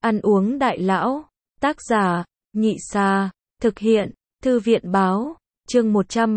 Ăn uống đại lão. Tác giả, Nhị Sa. Thực hiện, Thư viện báo. Chương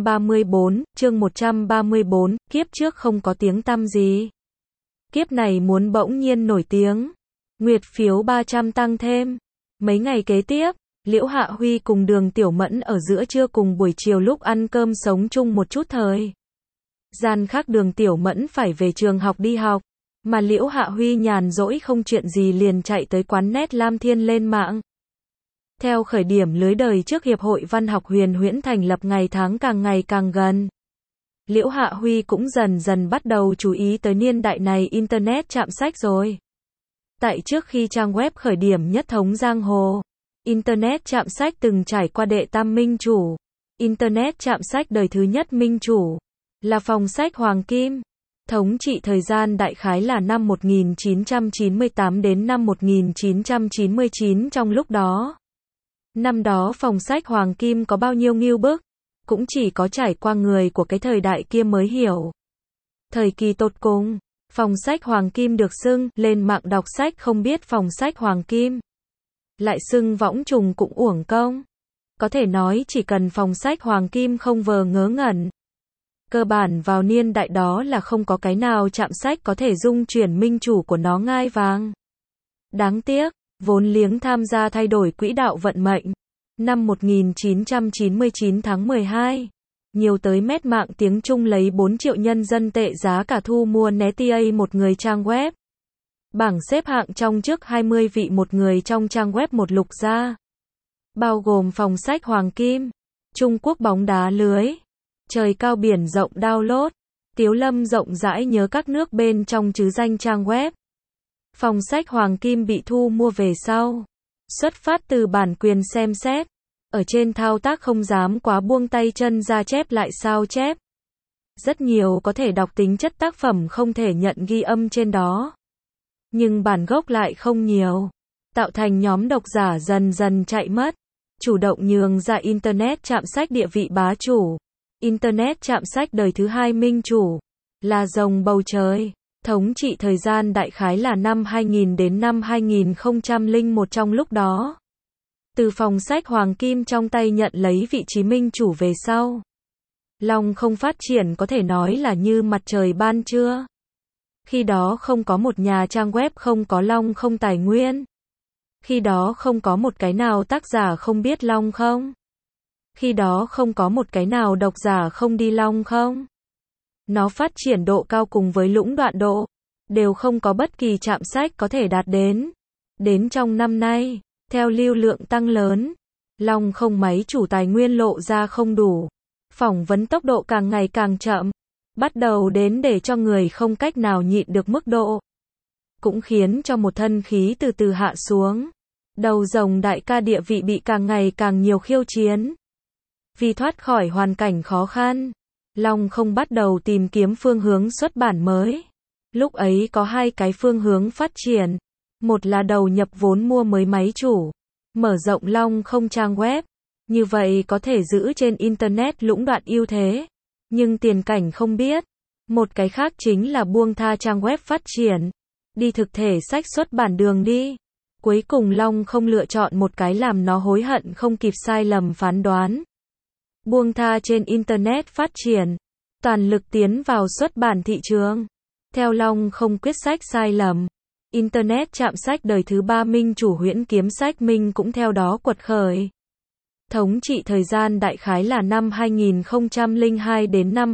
134, kiếp trước không có tiếng tăm gì. Kiếp này muốn bỗng nhiên nổi tiếng. Nguyệt phiếu 300 tăng thêm. Mấy ngày kế tiếp, Liễu Hạ Huy cùng Đường Tiểu Mẫn ở giữa trưa cùng buổi chiều lúc ăn cơm sống chung một chút thời gian khác. Đường Tiểu Mẫn phải về trường học đi học, mà Liễu Hạ Huy nhàn rỗi không chuyện gì liền chạy tới quán net Lam Thiên lên mạng. Theo khởi điểm lưới đời trước Hiệp hội Văn học Huyền Huyễn thành lập ngày tháng càng ngày càng gần, Liễu Hạ Huy cũng dần dần bắt đầu chú ý tới niên đại này Internet chạm sách rồi. Tại trước khi trang web khởi điểm nhất thống giang hồ, Internet chạm sách từng trải qua đệ tam minh chủ. Internet chạm sách đời thứ nhất minh chủ là phòng sách Hoàng Kim. Thống trị thời gian đại khái là năm 1998 đến năm 1999. Trong lúc đó, năm đó phòng sách Hoàng Kim có bao nhiêu ngưu bức, cũng chỉ có trải qua người của cái thời đại kia mới hiểu. Thời kỳ tột cùng, phòng sách Hoàng Kim được xưng lên mạng đọc sách không biết phòng sách Hoàng Kim, lại xưng võng trùng cũng uổng công. Có thể nói chỉ cần phòng sách Hoàng Kim không vờ ngớ ngẩn, cơ bản vào niên đại đó là không có cái nào chạm sách có thể dung chuyển minh chủ của nó ngai vàng. Đáng tiếc, vốn liếng tham gia thay đổi quỹ đạo vận mệnh. Năm 1999 tháng 12, nhiều tới mét mạng tiếng Trung lấy 4 triệu nhân dân tệ giá cả thu mua Netia một người trang web. Bảng xếp hạng trong trước 20 vị một người trong trang web một lục gia, bao gồm phòng sách Hoàng Kim, Trung Quốc bóng đá lưới, trời cao biển rộng download, Tiếu Lâm rộng rãi nhớ các nước bên trong chứ danh trang web. Phòng sách Hoàng Kim bị thu mua về sau, xuất phát từ bản quyền xem xét, ở trên thao tác không dám quá buông tay chân ra chép lại sao chép. Rất nhiều có thể đọc tính chất tác phẩm không thể nhận ghi âm trên đó, nhưng bản gốc lại không nhiều, tạo thành nhóm độc giả dần dần chạy mất, chủ động nhường ra Internet chạm sách địa vị bá chủ. Internet chạm sách đời thứ hai minh chủ là rồng bầu trời, thống trị thời gian đại khái là năm 2000 đến năm 2001. Trong lúc đó, từ phòng sách Hoàng Kim trong tay nhận lấy vị trí minh chủ về sau, Long không phát triển có thể nói là như mặt trời ban trưa. Khi đó không có một nhà trang web không có Long không tài nguyên. Khi đó không có một cái nào tác giả không biết Long không. Khi đó không có một cái nào độc giả không đi Long không. Nó phát triển độ cao cùng với lũng đoạn độ, đều không có bất kỳ chạm sách có thể đạt đến. Đến trong năm nay, theo lưu lượng tăng lớn, Long không máy chủ tài nguyên lộ ra không đủ, phỏng vấn tốc độ càng ngày càng chậm, bắt đầu đến để cho người không cách nào nhịn được mức độ, cũng khiến cho một thân khí từ từ hạ xuống. Đầu rồng đại ca địa vị bị càng ngày càng nhiều khiêu chiến. Vì thoát khỏi hoàn cảnh khó khăn, Long không bắt đầu tìm kiếm phương hướng xuất bản mới. Lúc ấy có hai cái phương hướng phát triển. Một là đầu nhập vốn mua mới máy chủ, mở rộng Long không trang web, như vậy có thể giữ trên Internet lũng đoạn ưu thế, nhưng tiền cảnh không biết. Một cái khác chính là buông tha trang web phát triển, đi thực thể sách xuất bản đường đi. Cuối cùng Long không lựa chọn một cái làm nó hối hận không kịp sai lầm phán đoán. Buông tha trên Internet phát triển, toàn lực tiến vào xuất bản thị trường. Theo Long không quyết sách sai lầm, Internet chạm sách đời thứ ba minh chủ Huyễn Kiếm Sách Minh cũng theo đó quật khởi. Thống trị thời gian đại khái là năm 2002 đến năm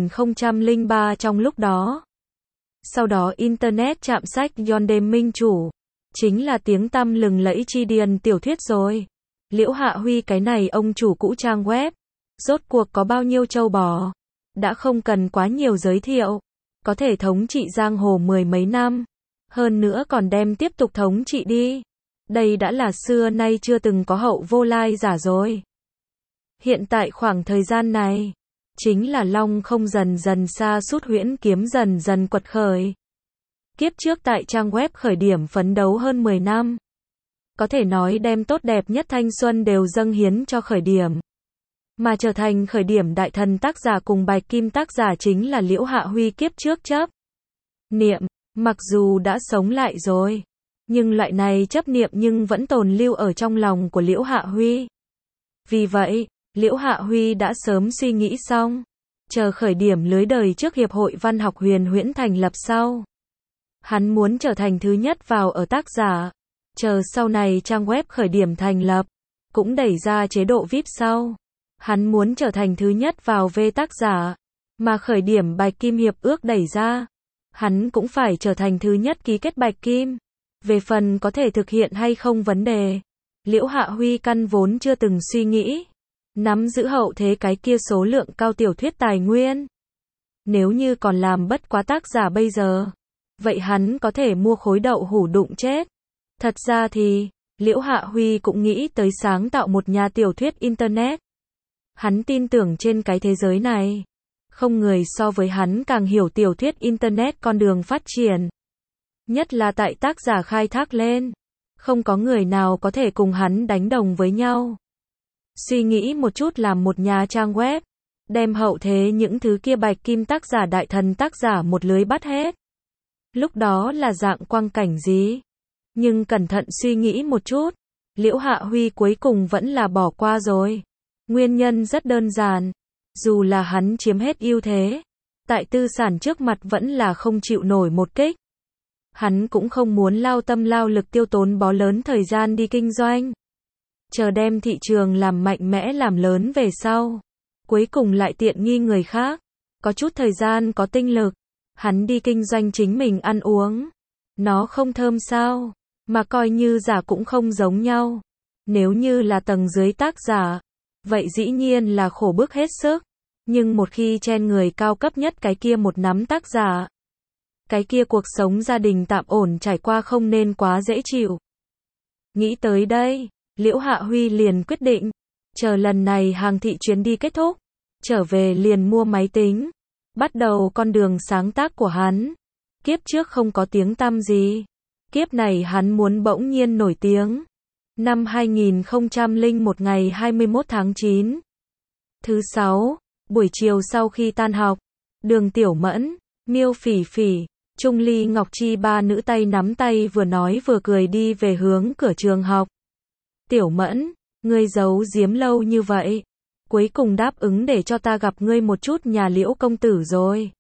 2003. Trong lúc đó, sau đó Internet chạm sách Yondem minh chủ, chính là tiếng tăm lừng lẫy chi điền tiểu thuyết rồi. Liễu Hạ Huy cái này ông chủ cũ trang web, rốt cuộc có bao nhiêu trâu bò, đã không cần quá nhiều giới thiệu, có thể thống trị giang hồ mười mấy năm, hơn nữa còn đem tiếp tục thống trị đi. Đây đã là xưa nay chưa từng có hậu vô lai giả rồi. Hiện tại khoảng thời gian này, chính là Long không dần dần sa sút Huyễn Kiếm dần dần quật khởi. Kiếp trước tại trang web khởi điểm phấn đấu hơn 10 năm. Có thể nói đem tốt đẹp nhất thanh xuân đều dâng hiến cho khởi điểm. Mà trở thành khởi điểm đại thần tác giả cùng bạch kim tác giả chính là Liễu Hạ Huy kiếp trước chấp niệm, mặc dù đã sống lại rồi, Nhưng loại này chấp niệm nhưng vẫn tồn lưu ở trong lòng của Liễu Hạ Huy. Vì vậy, Liễu Hạ Huy đã sớm suy nghĩ xong, chờ khởi điểm lưới đời trước Hiệp hội Văn học Huyền Huyễn thành lập sau. Hắn muốn trở thành thứ nhất vào ở tác giả, chờ sau này trang web khởi điểm thành lập, cũng đẩy ra chế độ VIP sau. Hắn muốn trở thành thứ nhất vào về tác giả, mà khởi điểm Bạch Kim Hiệp ước đẩy ra. Hắn cũng phải trở thành thứ nhất ký kết Bạch Kim. Về phần có thể thực hiện hay không vấn đề, Liễu Hạ Huy căn vốn chưa từng suy nghĩ. Nắm giữ hậu thế cái kia số lượng cao tiểu thuyết tài nguyên. Nếu như còn làm bất quá tác giả bây giờ, vậy hắn có thể mua khối đậu hủ đụng chết. Thật ra thì, Liễu Hạ Huy cũng nghĩ tới sáng tạo một nhà tiểu thuyết Internet. Hắn tin tưởng trên cái thế giới này, không người so với hắn càng hiểu tiểu thuyết Internet con đường phát triển. Nhất là tại tác giả khai thác lên, không có người nào có thể cùng hắn đánh đồng với nhau. Suy nghĩ một chút làm một nhà trang web, đem hậu thế những thứ kia Bạch Kim tác giả đại thần tác giả một lưới bắt hết. Lúc đó là dạng quang cảnh gì? Nhưng cẩn thận suy nghĩ một chút, Liễu Hạ Huy cuối cùng vẫn là bỏ qua rồi. Nguyên nhân rất đơn giản, dù là hắn chiếm hết ưu thế, tại tư sản trước mặt vẫn là không chịu nổi một kích. Hắn cũng không muốn lao tâm lao lực tiêu tốn bó lớn thời gian đi kinh doanh. Chờ đem thị trường làm mạnh mẽ làm lớn về sau. Cuối cùng lại tiện nghi người khác. Có chút thời gian có tinh lực. Hắn đi kinh doanh chính mình ăn uống. Nó không thơm sao. Mà coi như giả cũng không giống nhau. Nếu như là tầng dưới tác giả, vậy dĩ nhiên là khổ bức hết sức. Nhưng một khi chen người cao cấp nhất cái kia một nắm tác giả, cái kia cuộc sống gia đình tạm ổn trải qua không nên quá dễ chịu. Nghĩ tới đây, Liễu Hạ Huy liền quyết định, chờ lần này hàng thị chuyến đi kết thúc, trở về liền mua máy tính, bắt đầu con đường sáng tác của hắn. Kiếp trước không có tiếng tăm gì, kiếp này hắn muốn bỗng nhiên nổi tiếng. Năm 2001 ngày 21 tháng 9, thứ 6, buổi chiều sau khi tan học, Đường Tiểu Mẫn, Miêu Phỉ Phỉ, Trung Ly Ngọc Chi ba nữ tay nắm tay vừa nói vừa cười đi về hướng cửa trường học. Tiểu Mẫn, ngươi giấu giếm lâu như vậy, cuối cùng đáp ứng để cho ta gặp ngươi một chút nhà Liễu công tử rồi.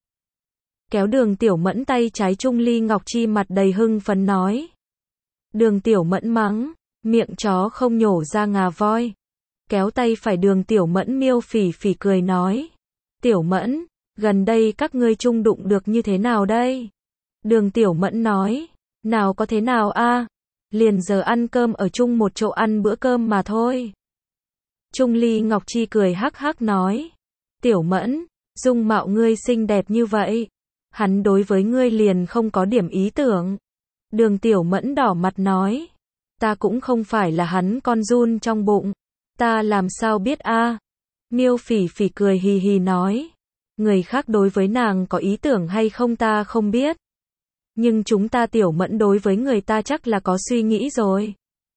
Kéo Đường Tiểu Mẫn tay trái, Trung Ly Ngọc Chi mặt đầy hưng phấn nói. Đường Tiểu Mẫn mắng, miệng chó không nhổ ra ngà voi. Kéo tay phải Đường Tiểu Mẫn, Miêu Phỉ Phỉ cười nói. Tiểu Mẫn, gần đây các ngươi chung đụng được như thế nào đây? Đường Tiểu Mẫn nói, nào có thế nào a, liền giờ ăn cơm ở chung một chỗ ăn bữa cơm mà thôi. Trung Ly Ngọc Chi cười hắc hắc nói, Tiểu Mẫn, dung mạo ngươi xinh đẹp như vậy, hắn đối với ngươi liền không có điểm ý tưởng. Đường Tiểu Mẫn đỏ mặt nói, ta cũng không phải là hắn con giun trong bụng, ta làm sao biết a? Miêu Phỉ Phỉ cười hì hì nói, người khác đối với nàng có ý tưởng hay không ta không biết. Nhưng chúng ta Tiểu Mẫn đối với người ta chắc là có suy nghĩ rồi.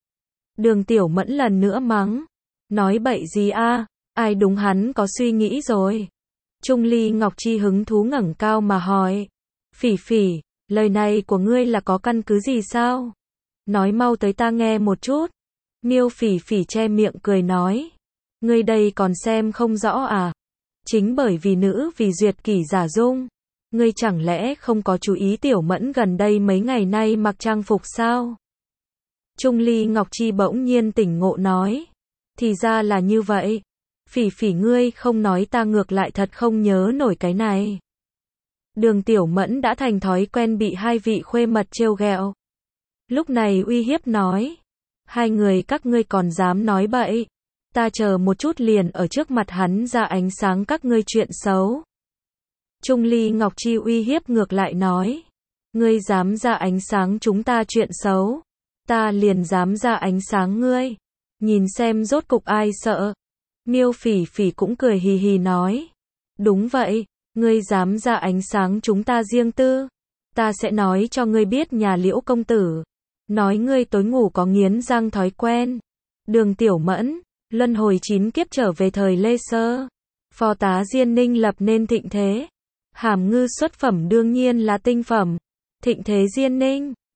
Đường Tiểu Mẫn lần nữa mắng, nói bậy gì a, ai đúng hắn có suy nghĩ rồi. Trung Ly Ngọc Chi hứng thú ngẩng cao mà hỏi, Phỉ Phỉ, lời này của ngươi là có căn cứ gì sao? Nói mau tới ta nghe một chút. Miêu Phỉ Phỉ che miệng cười nói, ngươi đây còn xem không rõ à? Chính bởi vì nữ vì duyệt kỷ giả dung. Ngươi chẳng lẽ không có chú ý Tiểu Mẫn gần đây mấy ngày nay mặc trang phục sao? Trung Ly Ngọc Chi bỗng nhiên tỉnh ngộ nói, thì ra là như vậy. Phỉ Phỉ ngươi không nói ta ngược lại thật không nhớ nổi cái này. Đường Tiểu Mẫn đã thành thói quen bị hai vị khuê mật trêu ghẹo. Lúc này uy hiếp nói, hai người các ngươi còn dám nói bậy, ta chờ một chút liền ở trước mặt hắn ra ánh sáng các ngươi chuyện xấu. Trung Ly Ngọc Chi uy hiếp ngược lại nói, ngươi dám ra ánh sáng chúng ta chuyện xấu, ta liền dám ra ánh sáng ngươi, nhìn xem rốt cục ai sợ. Miêu Phỉ Phỉ cũng cười hì hì nói, đúng vậy, ngươi dám ra ánh sáng chúng ta riêng tư, ta sẽ nói cho ngươi biết nhà Liễu công tử, nói ngươi tối ngủ có nghiến răng thói quen. Đường Tiểu Mẫn, luân hồi 9 kiếp trở về thời Lê Sơ, phò tá Diên Ninh lập nên thịnh thế. Hàm Ngư xuất phẩm đương nhiên là tinh phẩm. Thịnh thế Diên Ninh,